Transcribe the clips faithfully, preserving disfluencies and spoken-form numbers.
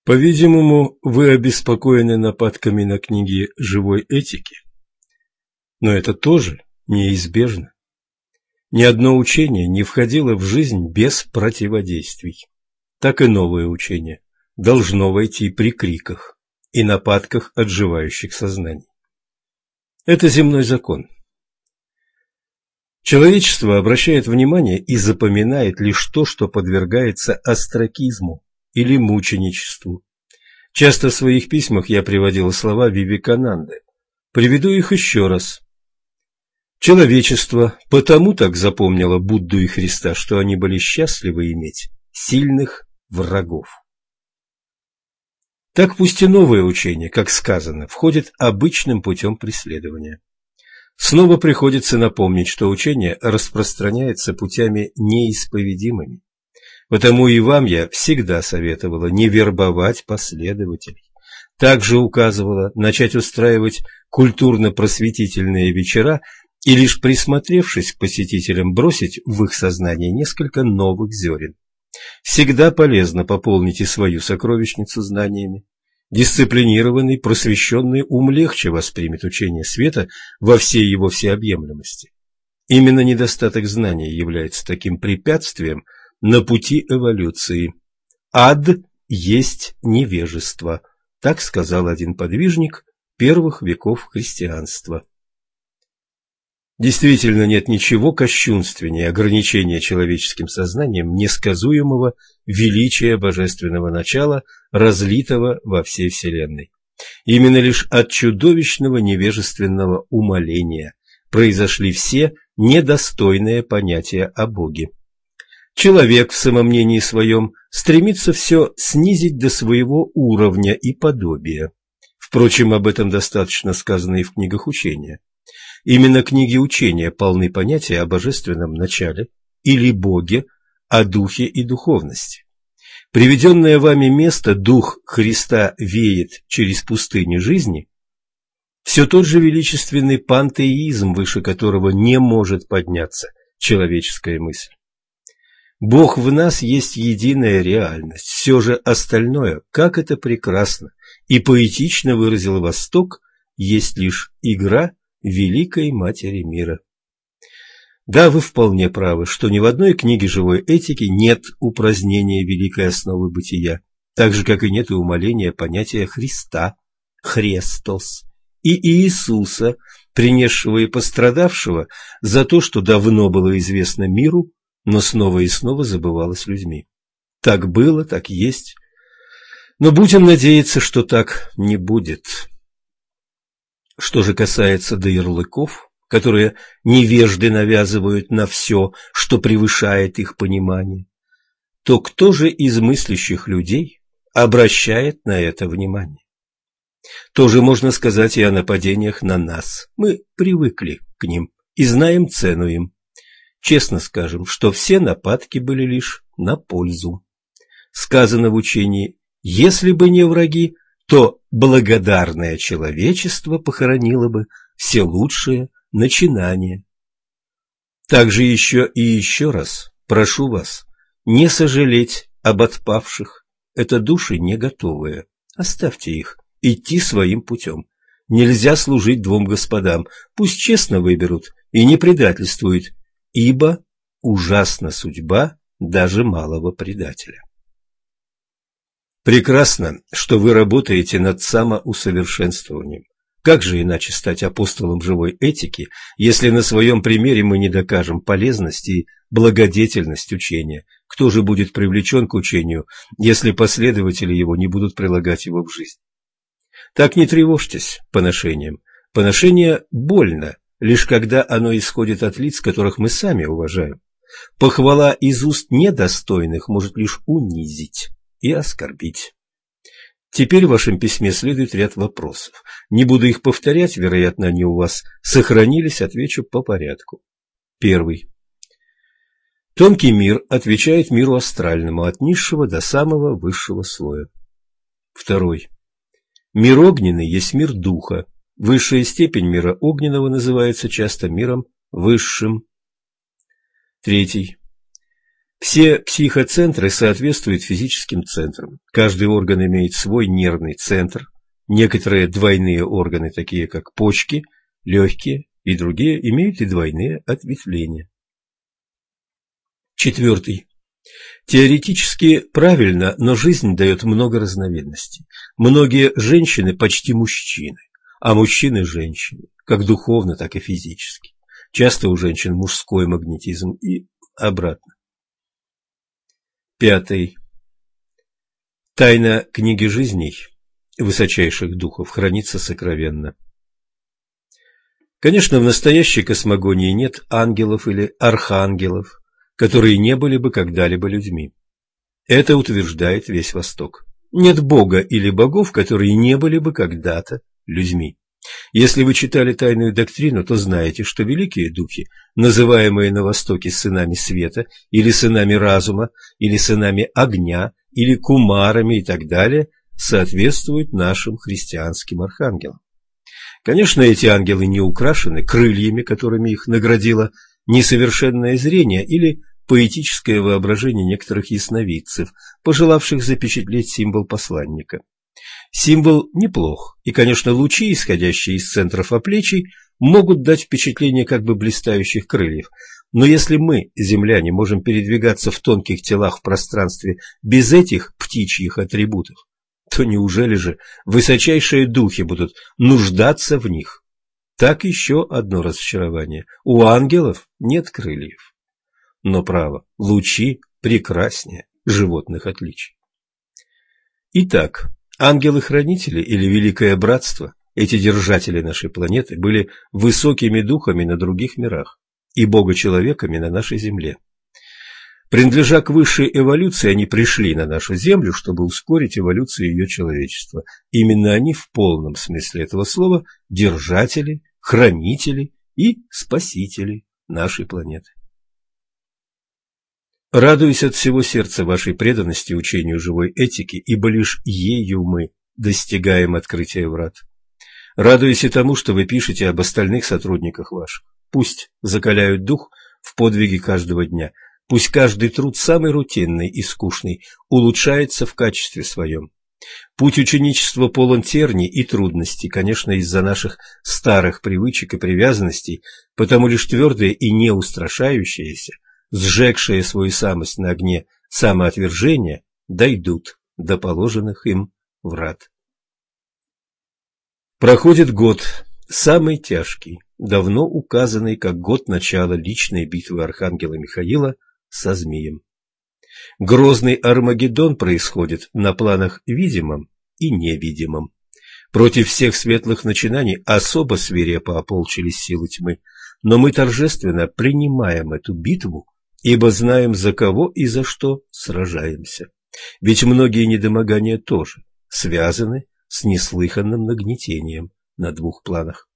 По-видимому, вы обеспокоены нападками на книги живой этики, но это тоже неизбежно. Ни одно учение не входило в жизнь без противодействий. Так и новое учение должно войти при криках и нападках отживающих сознаний. Это земной закон. Человечество обращает внимание и запоминает лишь то, что подвергается остракизму или мученичеству. Часто в своих письмах я приводил слова Вивекананды. Приведу их еще раз. Человечество потому так запомнило Будду и Христа, что они были счастливы иметь сильных врагов. Так пусть и новое учение, как сказано, входит обычным путем преследования. Снова приходится напомнить, что учение распространяется путями неисповедимыми. Потому и вам я всегда советовала не вербовать последователей. Также указывала начать устраивать культурно-просветительные вечера и лишь присмотревшись к посетителям бросить в их сознание несколько новых зерен. Всегда полезно пополнить и свою сокровищницу знаниями. Дисциплинированный, просвещенный ум легче воспримет учение света во всей его всеобъемлемости. Именно недостаток знания является таким препятствием на пути эволюции. Ад есть невежество, так сказал один подвижник первых веков христианства. Действительно, нет ничего кощунственнее ограничения человеческим сознанием несказуемого величия божественного начала, разлитого во всей вселенной. Именно лишь от чудовищного невежественного умаления произошли все недостойные понятия о Боге. Человек в самомнении своем стремится все снизить до своего уровня и подобия. Впрочем, об этом достаточно сказано и в книгах учения. Именно книги учения полны понятия о божественном начале или Боге, о духе и духовности. Приведенное вами место «Дух Христа веет через пустыни жизни» все тот же величественный пантеизм, выше которого не может подняться человеческая мысль. Бог в нас есть единая реальность, все же остальное, как это прекрасно и поэтично выразил Восток, есть лишь игра Великой Матери Мира. Да, вы вполне правы, что ни в одной книге живой этики нет упразднения великой основы бытия, так же, как и нет и умаления понятия Христа, Христос, и Иисуса, принесшего и пострадавшего за то, что давно было известно миру, но снова и снова забывалось людьми. Так было, так есть, но будем надеяться, что так не будет. Что же касается до ярлыков, которые невежды навязывают на все, что превышает их понимание, то кто же из мыслящих людей обращает на это внимание? Тоже можно сказать и о нападениях на нас. Мы привыкли к ним и знаем цену им. Честно скажем, что все нападки были лишь на пользу. Сказано в учении: если бы не враги, то благодарное человечество похоронило бы все лучшие начинания. Также еще и еще раз прошу вас не сожалеть об отпавших. Это души не готовые. Оставьте их идти своим путем. Нельзя служить двум господам. Пусть честно выберут и не предательствуют, ибо ужасна судьба даже малого предателя. Прекрасно, что вы работаете над самоусовершенствованием. Как же иначе стать апостолом живой этики, если на своем примере мы не докажем полезность и благодетельность учения? Кто же будет привлечен к учению, если последователи его не будут прилагать его в жизнь? Так не тревожьтесь поношением. Поношение больно, лишь когда оно исходит от лиц, которых мы сами уважаем. Похвала из уст недостойных может лишь унизить и оскорбить. Теперь в вашем письме следует ряд вопросов. Не буду их повторять, вероятно, они у вас сохранились, отвечу по порядку. Первый. Тонкий мир отвечает миру астральному, от низшего до самого высшего слоя. Второй. Мир огненный есть мир духа. Высшая степень мира огненного называется часто миром высшим. Третий. Все психоцентры соответствуют физическим центрам. Каждый орган имеет свой нервный центр. Некоторые двойные органы, такие как почки, легкие и другие, имеют и двойные ответвления. Четвертый. Теоретически правильно, но жизнь дает много разновидностей. Многие женщины почти мужчины, а мужчины – женщины, как духовно, так и физически. Часто у женщин мужской магнетизм и обратно. Пятый. Тайна книги жизней высочайших духов хранится сокровенно. Конечно, в настоящей космогонии нет ангелов или архангелов, которые не были бы когда-либо людьми. Это утверждает весь Восток. Нет Бога или богов, которые не были бы когда-то людьми. Если вы читали тайную доктрину, то знаете, что великие духи, называемые на Востоке сынами света, или сынами разума, или сынами огня, или кумарами и так далее, соответствуют нашим христианским архангелам. Конечно, эти ангелы не украшены крыльями, которыми их наградило несовершенное зрение или поэтическое воображение некоторых ясновидцев, пожелавших запечатлеть символ посланника. Символ неплох, и, конечно, лучи, исходящие из центров оплечий, могут дать впечатление как бы блистающих крыльев. Но если мы, земляне, можем передвигаться в тонких телах в пространстве без этих птичьих атрибутов, то неужели же высочайшие духи будут нуждаться в них? Так еще одно разочарование. У ангелов нет крыльев. Но право, лучи прекраснее животных отличий. Итак, ангелы-хранители или Великое Братство, эти держатели нашей планеты, были высокими духами на других мирах и бога-человеками на нашей Земле. Принадлежа к высшей эволюции, они пришли на нашу Землю, чтобы ускорить эволюцию ее человечества. Именно они в полном смысле этого слова держатели, хранители и спасители нашей планеты. Радуюсь от всего сердца вашей преданности учению живой этики, ибо лишь ею мы достигаем открытия врат. Радуюсь и тому, что вы пишете об остальных сотрудниках ваших. Пусть закаляют дух в подвиге каждого дня. Пусть каждый труд, самый рутинный и скучный, улучшается в качестве своем. Путь ученичества полон терний и трудностей, конечно, из-за наших старых привычек и привязанностей, потому лишь твердые и неустрашающиеся, сжегшие свою самость на огне самоотвержения, дойдут до положенных им врат. Проходит год, самый тяжкий, давно указанный как год начала личной битвы архангела Михаила со змеем. Грозный Армагеддон происходит на планах видимом и невидимом. Против всех светлых начинаний особо свирепо ополчились силы тьмы, но мы торжественно принимаем эту битву, ибо знаем, за кого и за что сражаемся. Ведь многие недомогания тоже связаны с неслыханным нагнетением на двух планах.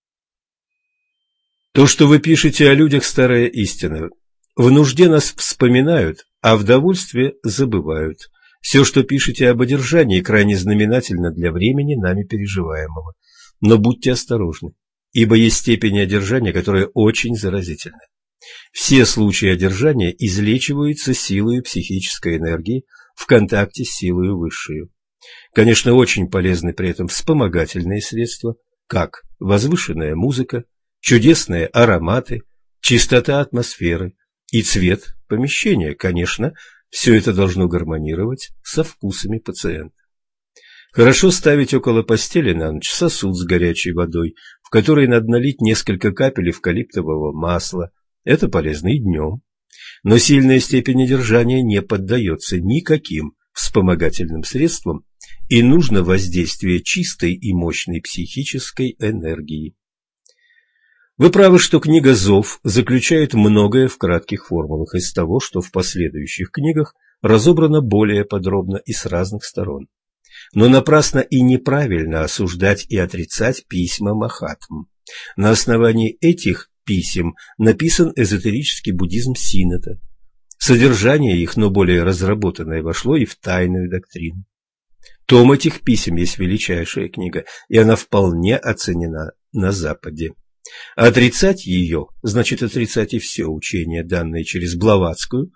То, что вы пишете о людях, старая истина. В нужде нас вспоминают, а в довольстве забывают. Все, что пишете об одержании, крайне знаменательно для времени нами переживаемого. Но будьте осторожны, ибо есть степень одержания, которая очень заразительна. Все случаи одержания излечиваются силой психической энергии в контакте с силой высшей. Конечно, очень полезны при этом вспомогательные средства, как возвышенная музыка, чудесные ароматы, чистота атмосферы и цвет помещения. Конечно, все это должно гармонировать со вкусами пациента. Хорошо ставить около постели на ночь сосуд с горячей водой, в который надо налить несколько капель эвкалиптового масла. Это полезно и днем. Но сильная степень одержания не поддается никаким вспомогательным средствам, и нужно воздействие чистой и мощной психической энергии. Вы правы, что книга «Зов» заключает многое в кратких формулах из того, что в последующих книгах разобрано более подробно и с разных сторон. Но напрасно и неправильно осуждать и отрицать письма Махатм. На основании этих писем написан эзотерический буддизм Синода. Содержание их, но более разработанное, вошло и в тайную доктрину. Том этих писем есть величайшая книга, и она вполне оценена на Западе. Отрицать ее значит отрицать и все учения, данные через Блаватскую,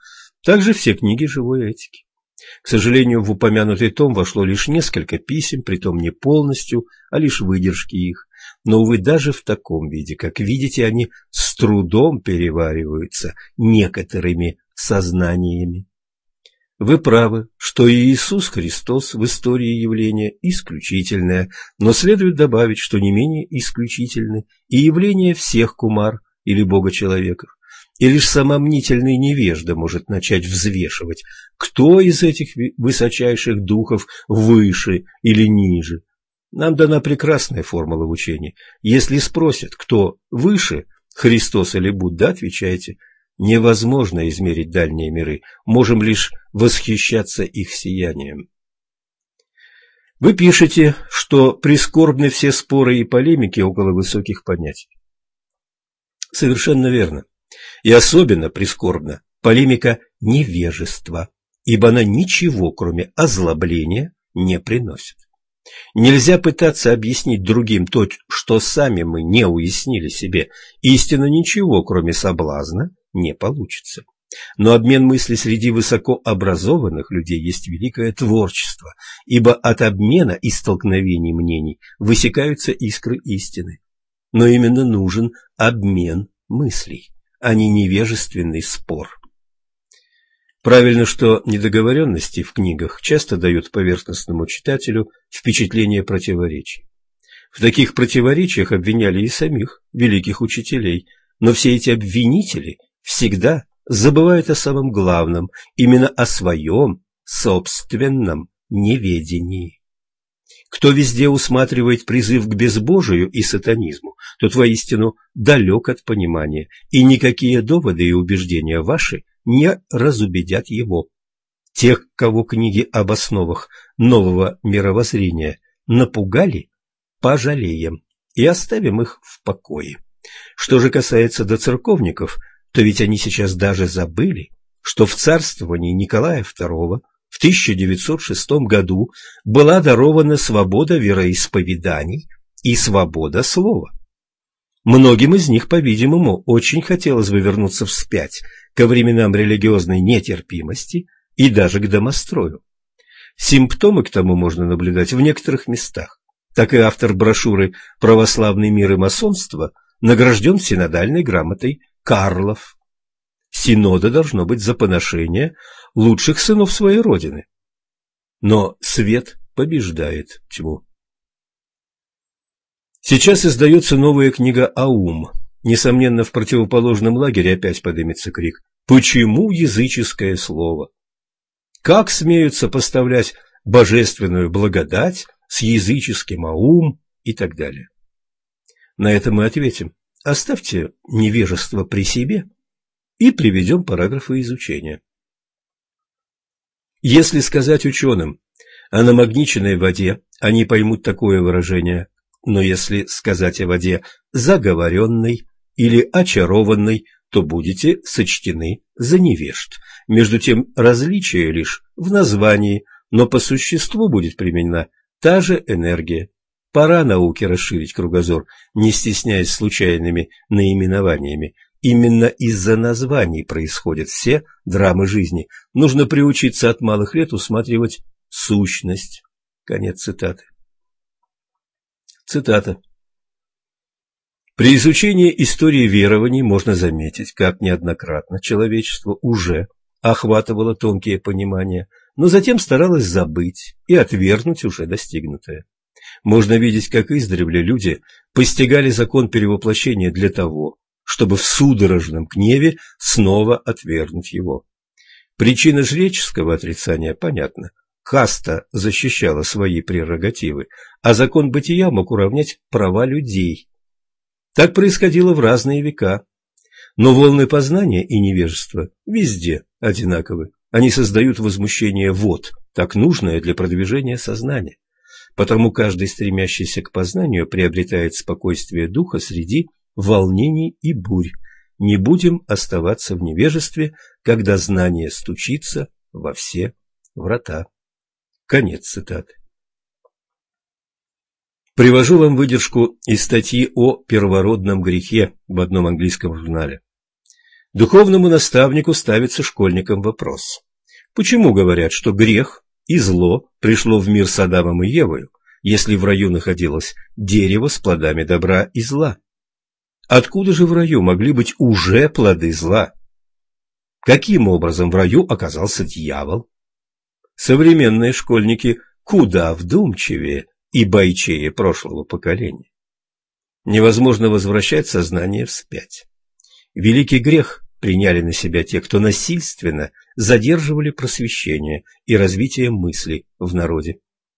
Также все книги живой этики. К сожалению, в упомянутый том вошло лишь несколько писем, притом не полностью, а лишь выдержки их. Но, увы, даже в таком виде, как видите, они с трудом перевариваются некоторыми сознаниями. Вы правы, что Иисус Христос в истории явление исключительное, но следует добавить, что не менее исключительны и явления всех кумар или бога-человеков. И лишь самомнительный невежда может начать взвешивать, кто из этих высочайших духов выше или ниже. Нам дана прекрасная формула в учении. Если спросят, кто выше, Христос или Будда, отвечайте: невозможно измерить дальние миры, можем лишь восхищаться их сиянием. Вы пишете, что прискорбны все споры и полемики около высоких понятий. Совершенно верно. И особенно прискорбна полемика невежества, ибо она ничего, кроме озлобления, не приносит. Нельзя пытаться объяснить другим то, что сами мы не уяснили себе. Истинно ничего, кроме соблазна, не получится. Но обмен мыслей среди высокообразованных людей есть великое творчество, ибо от обмена и столкновений мнений высекаются искры истины. Но именно нужен обмен мыслей, а не невежественный спор. Правильно, что недоговоренности в книгах часто дают поверхностному читателю впечатление противоречий. В таких противоречиях обвиняли и самих великих учителей, но все эти обвинители всегда забывают о самом главном, именно о своем собственном неведении. Кто везде усматривает призыв к безбожию и сатанизму, тот воистину далек от понимания, и никакие доводы и убеждения ваши не разубедят его. Тех, кого книги об основах нового мировоззрения напугали, пожалеем и оставим их в покое. Что же касается доцерковников, то ведь они сейчас даже забыли, что в царствовании Николая второго в тысяча девятьсот шестом году была дарована свобода вероисповеданий и свобода слова. Многим из них, по-видимому, очень хотелось бы вернуться вспять ко временам религиозной нетерпимости и даже к домострою. Симптомы к тому можно наблюдать в некоторых местах. Так и автор брошюры «Православный мир и масонство» награжден синодальной грамотой Карлов. Синода должно быть за поношение лучших сынов своей родины. Но свет побеждает тьму. Сейчас издается новая книга «Аум». Несомненно, в противоположном лагере опять поднимется крик: «Почему языческое слово? Как смеют сопоставлять божественную благодать с языческим аум?» и так далее. На это мы ответим: оставьте невежество при себе и приведем параграфы изучения. Если сказать ученым о намагниченной воде, они поймут такое выражение, но если сказать о воде заговоренной или очарованной, то будете сочтены за невежд. Между тем различие лишь в названии, но по существу будет применена та же энергия. Пора науке расширить кругозор, не стесняясь случайными наименованиями. Именно из-за названий происходят все драмы жизни. Нужно приучиться от малых лет усматривать сущность. Конец цитаты. Цитата. При изучении истории верований можно заметить, как неоднократно человечество уже охватывало тонкие понимания, но затем старалось забыть и отвергнуть уже достигнутое. Можно видеть, как издревле люди постигали закон перевоплощения для того, чтобы в судорожном гневе снова отвергнуть его. Причина жреческого отрицания понятна. Каста защищала свои прерогативы, а закон бытия мог уравнять права людей. Так происходило в разные века. Но волны познания и невежества везде одинаковы. Они создают возмущение вод, так нужное для продвижения сознания. Потому каждый, стремящийся к познанию, приобретает спокойствие духа среди волнений и бурь. Не будем оставаться в невежестве, когда знание стучится во все врата. Конец цитаты. Привожу вам выдержку из статьи о первородном грехе в одном английском журнале. Духовному наставнику ставится школьникам вопрос: почему говорят, что грех и зло пришло в мир с Адамом и Евою, если в раю находилось дерево с плодами добра и зла? Откуда же в раю могли быть уже плоды зла? Каким образом в раю оказался дьявол? Современные школьники куда вдумчивее и бойчее прошлого поколения. Невозможно возвращать сознание вспять. Великий грех приняли на себя те, кто насильственно задерживали просвещение и развитие мыслей в народе.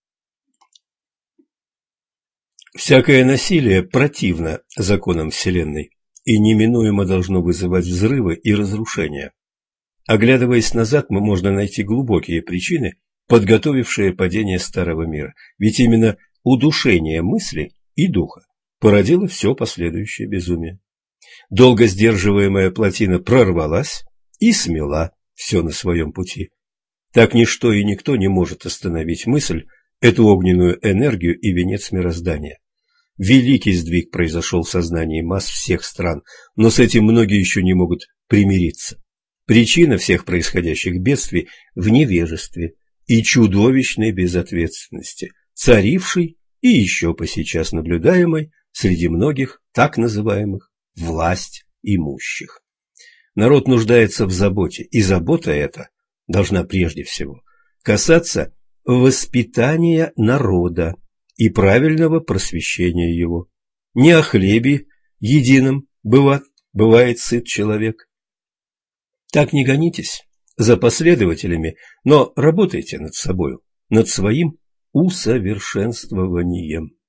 Всякое насилие противно законам Вселенной и неминуемо должно вызывать взрывы и разрушения. Оглядываясь назад, мы можно найти глубокие причины, подготовившие падение старого мира, ведь именно удушение мысли и духа породило все последующее безумие. Долго сдерживаемая плотина прорвалась и смела все на своем пути. Так ничто и никто не может остановить мысль, эту огненную энергию и венец мироздания. Великий сдвиг произошел в сознании масс всех стран, но с этим многие еще не могут примириться. Причина всех происходящих бедствий в невежестве и чудовищной безответственности, царившей и еще по сейчас наблюдаемой среди многих так называемых власть имущих. Народ нуждается в заботе, и забота эта должна прежде всего касаться воспитания народа и правильного просвещения его. Не о хлебе едином бывает, бывает сыт человек. Так не гонитесь за последователями, но работайте над собою, над своим усовершенствованием.